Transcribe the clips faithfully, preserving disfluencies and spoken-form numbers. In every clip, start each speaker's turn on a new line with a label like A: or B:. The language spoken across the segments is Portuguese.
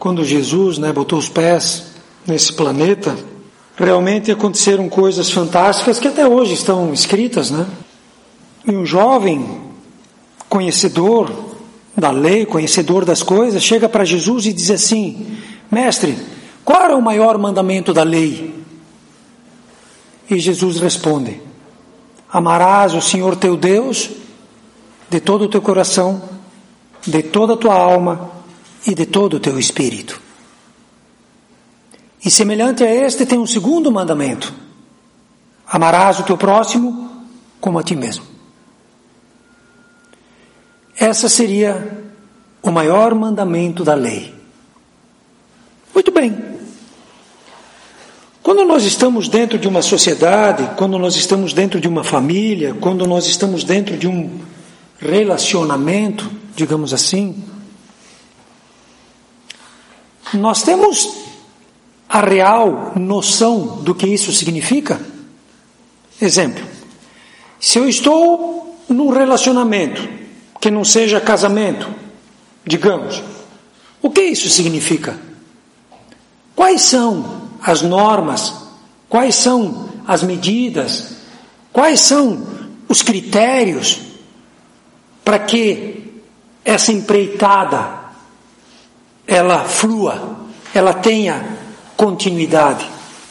A: Quando Jesus, né, botou os pés nesse planeta, realmente aconteceram coisas fantásticas que até hoje estão escritas, né? E um jovem conhecedor da lei, conhecedor das coisas, chega para Jesus e diz assim: mestre, qual é o maior mandamento da lei? E Jesus responde: amarás o Senhor teu Deus de todo o teu coração, de toda a tua alma e de todo o teu espírito. E semelhante a este tem um segundo mandamento: amarás o teu próximo como a ti mesmo. Essa seria o maior mandamento da lei. Muito bem. Quando nós estamos dentro de uma sociedade, quando nós estamos dentro de uma família, quando nós estamos dentro de um relacionamento, digamos assim, nós temos a real noção do que isso significa? Exemplo, se eu estou num relacionamento que não seja casamento, digamos, o que isso significa? Quais são as normas? Quais são as medidas? Quais são os critérios para que essa empreitada ela flua, ela tenha continuidade?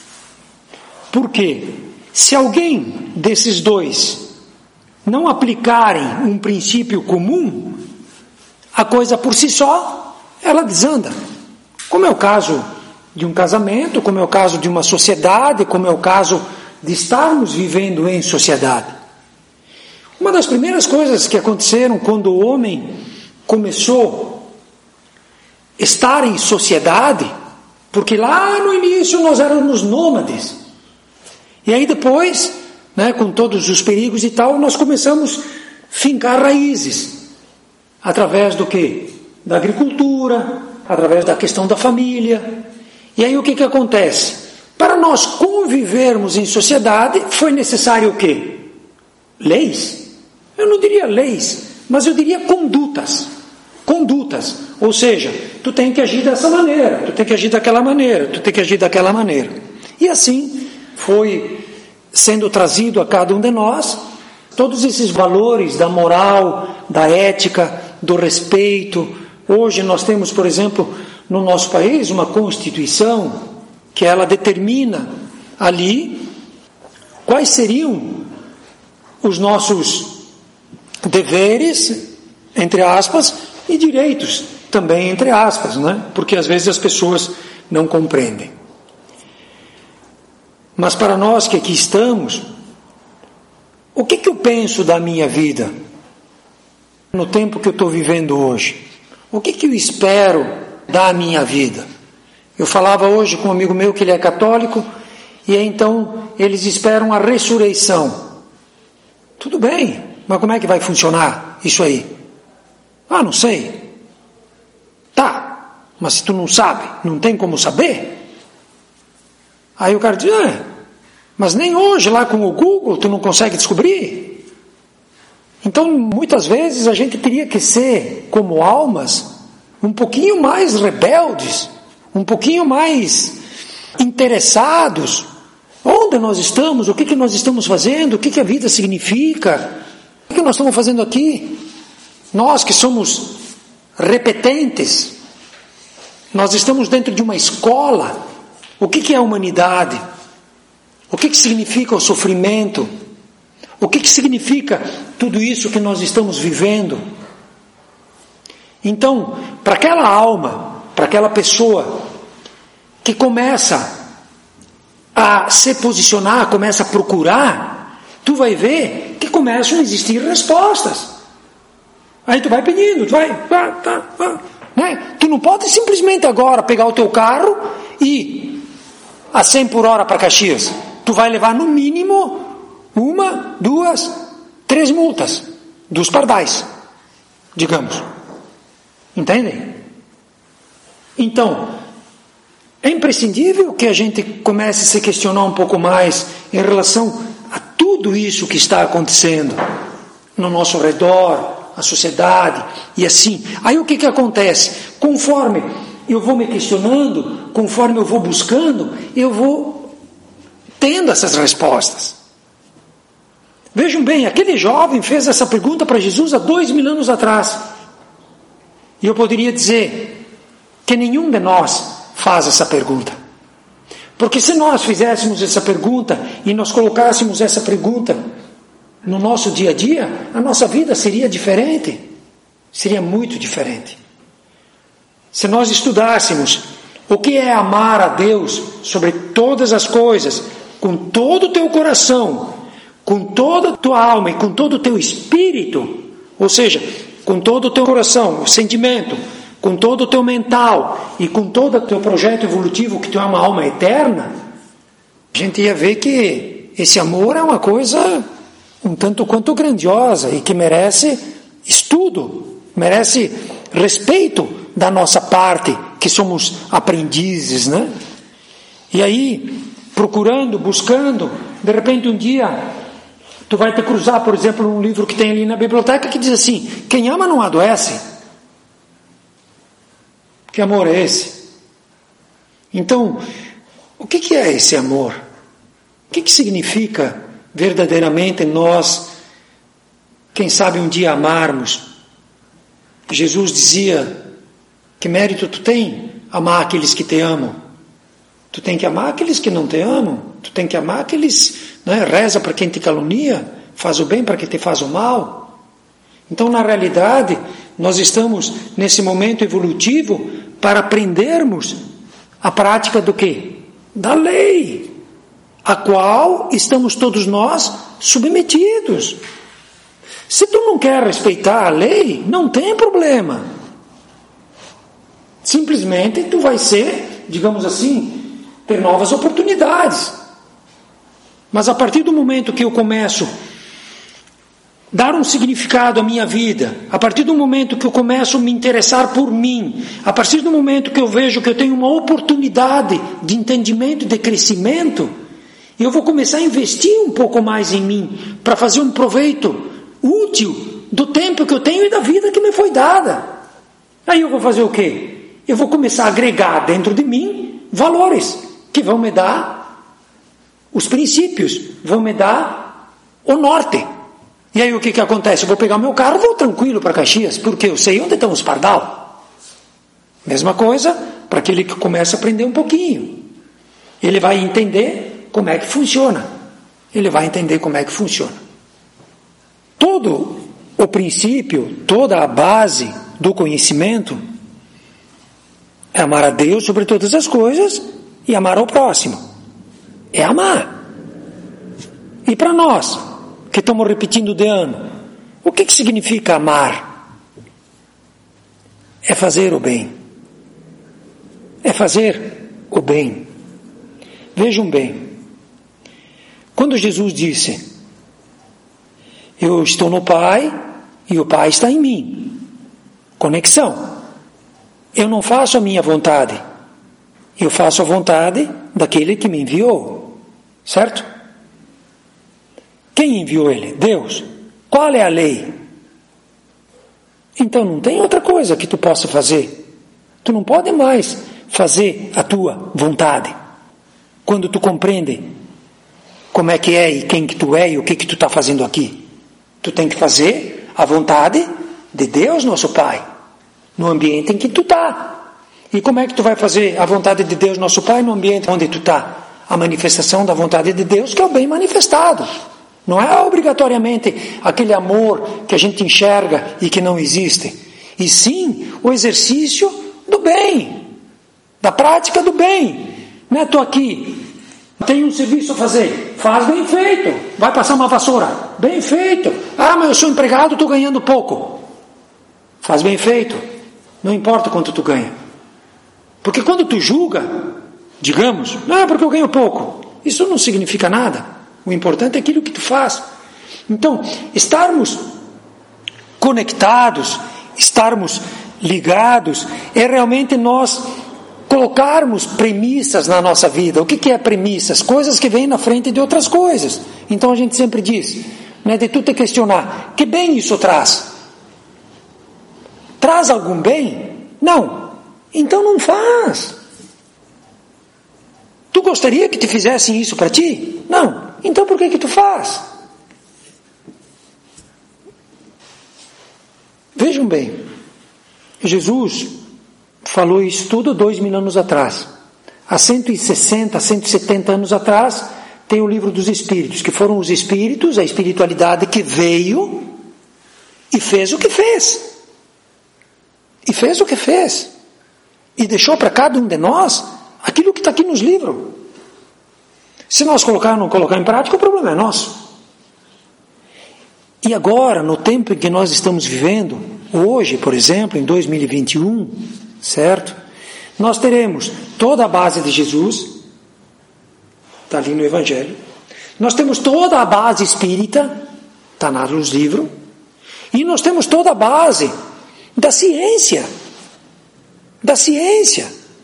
A: Porque se alguém desses dois não aplicarem um princípio comum, a coisa por si só, ela desanda. Como é o caso de um casamento, como é o caso de uma sociedade, como é o caso de estarmos vivendo em sociedade. Uma das primeiras coisas que aconteceram quando o homem começou a estar em sociedade, porque lá no início nós éramos nômades, e aí depois, né, com todos os perigos e tal, nós começamos a fincar raízes, através do quê? Da agricultura, através da questão da família. E aí o que que acontece? Para nós convivermos em sociedade, foi necessário o quê? Leis? Eu não diria leis, mas eu diria condutas. Condutas. Ou seja, tu tem que agir dessa maneira, tu tem que agir daquela maneira, tu tem que agir daquela maneira. E assim foi sendo trazido a cada um de nós todos esses valores da moral, da ética, do respeito. Hoje nós temos, por exemplo, no nosso país, uma Constituição que ela determina ali quais seriam os nossos deveres, entre aspas, e direitos, também entre aspas, né? Porque às vezes as pessoas não compreendem. Mas para nós que aqui estamos, o que que eu penso da minha vida, no tempo que eu estou vivendo hoje? O que que eu espero da minha vida? Eu falava hoje com um amigo meu que ele é católico, e então eles esperam a ressurreição. Tudo bem, mas como é que vai funcionar isso aí? Ah, não sei. Tá, mas se tu não sabe, não tem como saber? Aí o cara diz, ah, mas nem hoje lá com o Google tu não consegue descobrir? Então muitas vezes a gente teria que ser como almas um pouquinho mais rebeldes, um pouquinho mais interessados. Onde nós estamos? O que que nós estamos fazendo? O que que a vida significa? O que nós estamos fazendo aqui? Nós que somos repetentes, nós estamos dentro de uma escola. O que que é a humanidade? O que que significa o sofrimento? O que que significa tudo isso que nós estamos vivendo? Então, para aquela alma, para aquela pessoa que começa a se posicionar, começa a procurar, tu vai ver que começam a existir respostas. Aí tu vai pedindo, tu vai, vai, vai, vai, né? Tu não pode simplesmente agora pegar o teu carro e ir a cem por hora para Caxias. Tu vai levar no mínimo uma, duas, três multas dos pardais, digamos. Entendem? Então, é imprescindível que a gente comece a se questionar um pouco mais em relação a tudo isso que está acontecendo no nosso redor, a sociedade, e assim. Aí o que que acontece? Conforme eu vou me questionando, conforme eu vou buscando, eu vou tendo essas respostas. Vejam bem, aquele jovem fez essa pergunta para Jesus há dois mil anos atrás. E eu poderia dizer que nenhum de nós faz essa pergunta. Porque se nós fizéssemos essa pergunta e nós colocássemos essa pergunta no nosso dia a dia, a nossa vida seria diferente. Seria muito diferente. Se nós estudássemos o que é amar a Deus sobre todas as coisas, com todo o teu coração, com toda a tua alma e com todo o teu espírito, ou seja, com todo o teu coração, o sentimento, com todo o teu mental e com todo o teu projeto evolutivo, que tu é uma alma eterna, a gente ia ver que esse amor é uma coisa um tanto quanto grandiosa e que merece estudo, merece respeito da nossa parte, que somos aprendizes, né? E aí, procurando, buscando, de repente um dia tu vai te cruzar, por exemplo, um livro que tem ali na biblioteca que diz assim: quem ama não adoece. Que amor é esse? Então, o que, que é esse amor? O que, que significa verdadeiramente nós, quem sabe um dia amarmos? Jesus dizia: que mérito tu tem amar aqueles que te amam? Tu tem que amar aqueles que não te amam. Tu tem que amar aqueles, né, reza para quem te calunia, faz o bem para quem te faz o mal. Então, na realidade, nós estamos nesse momento evolutivo para aprendermos a prática do quê? Da lei, a qual estamos todos nós submetidos. Se tu não quer respeitar a lei, não tem problema. Simplesmente tu vai ser, digamos assim, ter novas oportunidades. Mas a partir do momento que eu começo a dar um significado à minha vida, a partir do momento que eu começo a me interessar por mim, a partir do momento que eu vejo que eu tenho uma oportunidade de entendimento, de crescimento, eu vou começar a investir um pouco mais em mim, para fazer um proveito útil do tempo que eu tenho e da vida que me foi dada. Aí eu vou fazer o quê? Eu vou começar a agregar dentro de mim valores que vão me dar os princípios, vão me dar o norte. E aí o que que acontece? Eu vou pegar meu carro e vou tranquilo para Caxias, porque eu sei onde estão os pardal. Mesma coisa para aquele que começa a aprender um pouquinho. Ele vai entender como é que funciona. Ele vai entender como é que funciona. Todo o princípio, toda a base do conhecimento é amar a Deus sobre todas as coisas e amar ao próximo. É amar. E para nós, que estamos repetindo de ano, o que, que significa amar? É fazer o bem. É fazer o bem. Vejam bem, quando Jesus disse: eu estou no Pai e o Pai está em mim. Conexão. Eu não faço a minha vontade. Eu faço a vontade daquele que me enviou. Certo? Quem enviou ele? Deus. Qual é a lei? Então não tem outra coisa que tu possa fazer. Tu não pode mais fazer a tua vontade. Quando tu compreende como é que é e quem que tu é e o que que tu está fazendo aqui. Tu tem que fazer a vontade de Deus, nosso Pai, no ambiente em que tu está. E como é que tu vai fazer a vontade de Deus, nosso Pai, no ambiente onde tu está? A manifestação da vontade de Deus, que é o bem manifestado. Não é obrigatoriamente aquele amor que a gente enxerga e que não existe. E sim o exercício do bem, da prática do bem. Não é estou aqui, tenho um serviço a fazer, faz bem feito. Vai passar uma vassoura, bem feito. Ah, mas eu sou empregado, estou ganhando pouco. Faz bem feito. Não importa quanto tu ganha. Porque quando tu julga, digamos, não é porque eu ganho pouco, isso não significa nada. O importante é aquilo que tu faz. Então, estarmos conectados, estarmos ligados, é realmente nós colocarmos premissas na nossa vida. O que que é premissas? Coisas que vêm na frente de outras coisas. Então a gente sempre diz, né, de tu te questionar, que bem isso traz? Traz algum bem? Não. Então não faz. Tu gostaria que te fizessem isso para ti? Não. Então por que que tu faz? Vejam bem, Jesus falou isso tudo dois mil anos atrás. Há cento e sessenta, cento e setenta anos atrás, tem o livro dos Espíritos, que foram os Espíritos, a espiritualidade que veio e fez o que fez. E fez o que fez. E deixou para cada um de nós aquilo que está aqui nos livros. Se nós colocar ou não colocar em prática, o problema é nosso. E agora, no tempo em que nós estamos vivendo, hoje, por exemplo, em dois mil e vinte e um, certo? Nós teremos toda a base de Jesus, está ali no Evangelho. Nós temos toda a base espírita, está nos livros. E nós temos toda a base da ciência. Da ciência.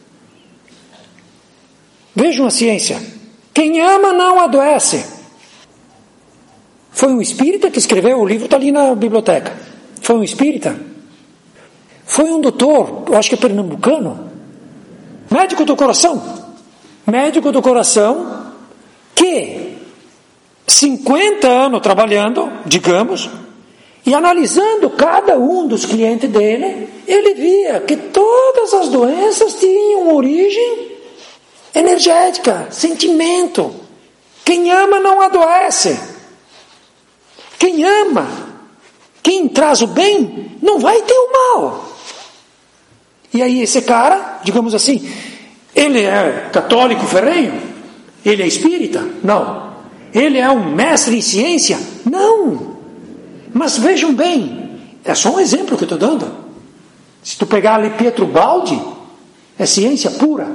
A: Vejam a ciência. Quem ama não adoece. Foi um espírita que escreveu, o livro está ali na biblioteca. Foi um espírita. Foi um doutor, eu acho que é pernambucano, médico do coração. Médico do coração que cinquenta anos trabalhando, digamos, e analisando cada um dos clientes dele, ele via que todas as doenças tinham origem energética, sentimento. Quem ama não adoece. Quem ama, quem traz o bem, não vai ter o mal. E aí esse cara, digamos assim, ele é católico ferrenho? Ele é espírita? Não. Ele é um mestre em ciência? Não. Mas vejam bem, é só um exemplo que eu estou dando. Se tu pegar ali Pietro Baldi, é ciência pura.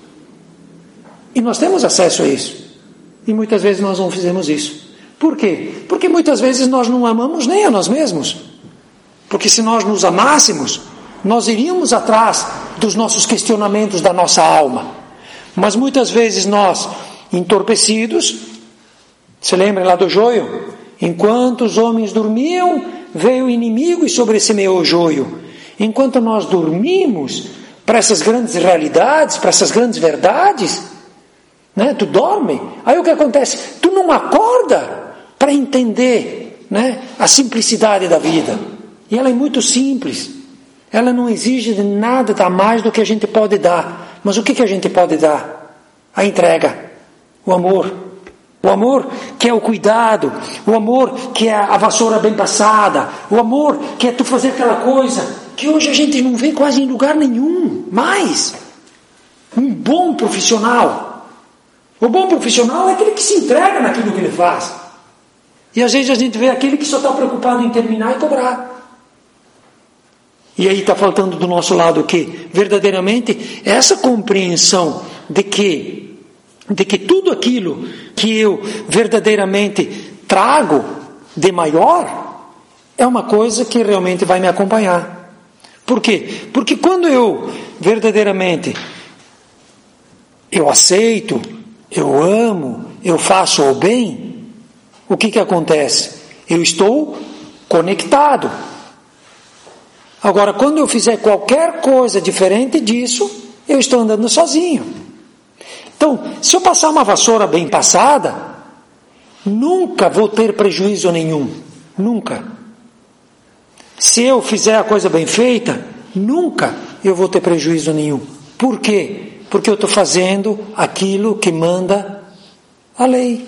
A: E nós temos acesso a isso. E muitas vezes nós não fizemos isso. Por quê? Porque muitas vezes nós não amamos nem a nós mesmos. Porque se nós nos amássemos, nós iríamos atrás dos nossos questionamentos da nossa alma. Mas muitas vezes nós, entorpecidos, se lembrem lá do joio? Enquanto os homens dormiam, veio o inimigo e sobressemeou o joio. Enquanto nós dormimos para essas grandes realidades, para essas grandes verdades, né? Tu dorme, aí o que acontece? Tu não acorda para entender, né, a simplicidade da vida. E ela é muito simples. Ela não exige de nada a mais do que a gente pode dar. Mas o que, que a gente pode dar? A entrega, o amor. O amor que é o cuidado, o amor que é a vassoura bem passada, o amor que é tu fazer aquela coisa que hoje a gente não vê quase em lugar nenhum mais. Um bom profissional. O bom profissional é aquele que se entrega naquilo que ele faz. E às vezes a gente vê aquele que só está preocupado em terminar e cobrar. E aí está faltando do nosso lado o quê? Verdadeiramente essa compreensão de que, de que tudo aquilo que eu verdadeiramente trago de maior é uma coisa que realmente vai me acompanhar. Por quê? Porque quando eu verdadeiramente eu aceito, eu amo, eu faço o bem, o que que acontece? Eu estou conectado. Agora, quando eu fizer qualquer coisa diferente disso, eu estou andando sozinho. Então, se eu passar uma vassoura bem passada, nunca vou ter prejuízo nenhum. Nunca. Se eu fizer a coisa bem feita, nunca eu vou ter prejuízo nenhum. Por quê? Porque eu estou fazendo aquilo que manda a lei.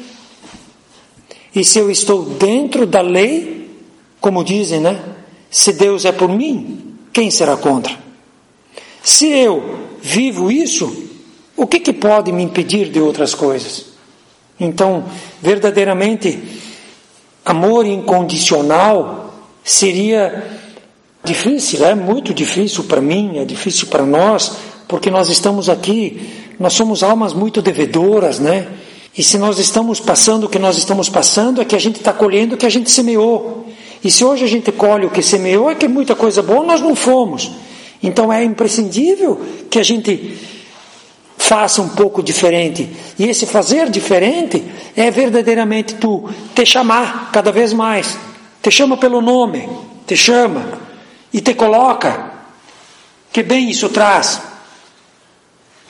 A: E se eu estou dentro da lei, como dizem, né? Se Deus é por mim, quem será contra? Se eu vivo isso, o que, que pode me impedir de outras coisas? Então, verdadeiramente, amor incondicional seria difícil, é muito difícil para mim, é difícil para nós, porque nós estamos aqui, nós somos almas muito devedoras, né? E se nós estamos passando o que nós estamos passando, é que a gente está colhendo o que a gente semeou. E se hoje a gente colhe o que semeou, é que muita coisa boa nós não fomos. Então é imprescindível que a gente faça um pouco diferente. E esse fazer diferente é verdadeiramente tu te chamar cada vez mais. Te chama pelo nome, te chama e te coloca. Que bem isso traz.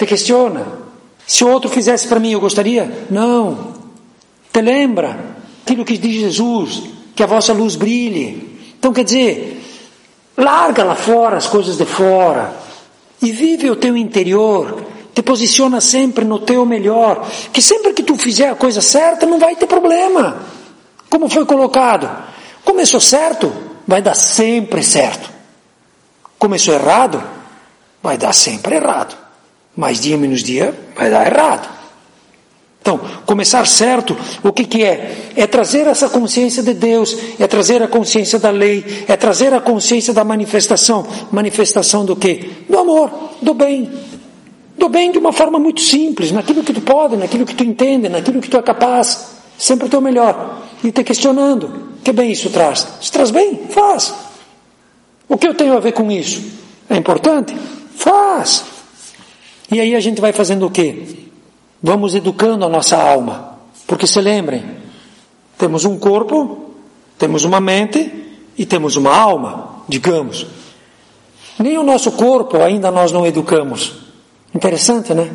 A: Te questiona. Se o outro fizesse para mim, eu gostaria? Não. Te lembra aquilo que diz Jesus, que a vossa luz brilhe. Então, quer dizer, larga lá fora as coisas de fora e vive o teu interior. Te posiciona sempre no teu melhor, que sempre que tu fizer a coisa certa, não vai ter problema. Como foi colocado? Começou certo, vai dar sempre certo. Começou errado, vai dar sempre errado. Mais dia menos dia, vai dar errado. Então, começar certo, o que que é? É trazer essa consciência de Deus, é trazer a consciência da lei, é trazer a consciência da manifestação. Manifestação do quê? Do amor, do bem. Do bem de uma forma muito simples, naquilo que tu pode, naquilo que tu entende, naquilo que tu é capaz. Sempre o teu melhor. E te questionando, que bem isso traz? Se traz bem, faz. O que eu tenho a ver com isso? É importante? Faz. E aí a gente vai fazendo o quê? Vamos educando a nossa alma. Porque se lembrem, temos um corpo, temos uma mente e temos uma alma, digamos. Nem o nosso corpo ainda nós não educamos. Interessante, né?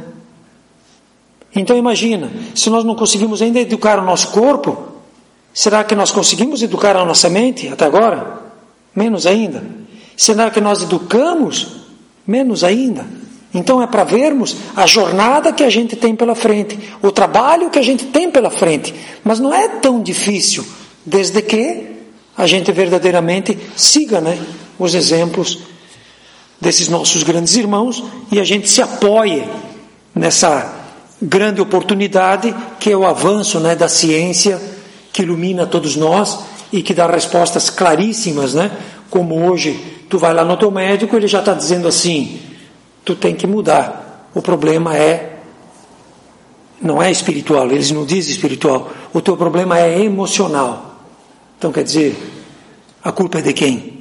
A: Então imagina, se nós não conseguimos ainda educar o nosso corpo, será que nós conseguimos educar a nossa mente até agora? Menos ainda. Será que nós educamos? Menos ainda. Então é para vermos a jornada que a gente tem pela frente, o trabalho que a gente tem pela frente. Mas não é tão difícil, desde que a gente verdadeiramente siga, né, os exemplos desses nossos grandes irmãos e a gente se apoie nessa grande oportunidade que é o avanço, né, da ciência que ilumina todos nós e que dá respostas claríssimas, né? Como hoje tu vai lá no teu médico, ele já está dizendo assim: tu tem que mudar. O problema é, não é espiritual, eles não dizem espiritual, o teu problema é emocional. Então quer dizer, a culpa é de quem?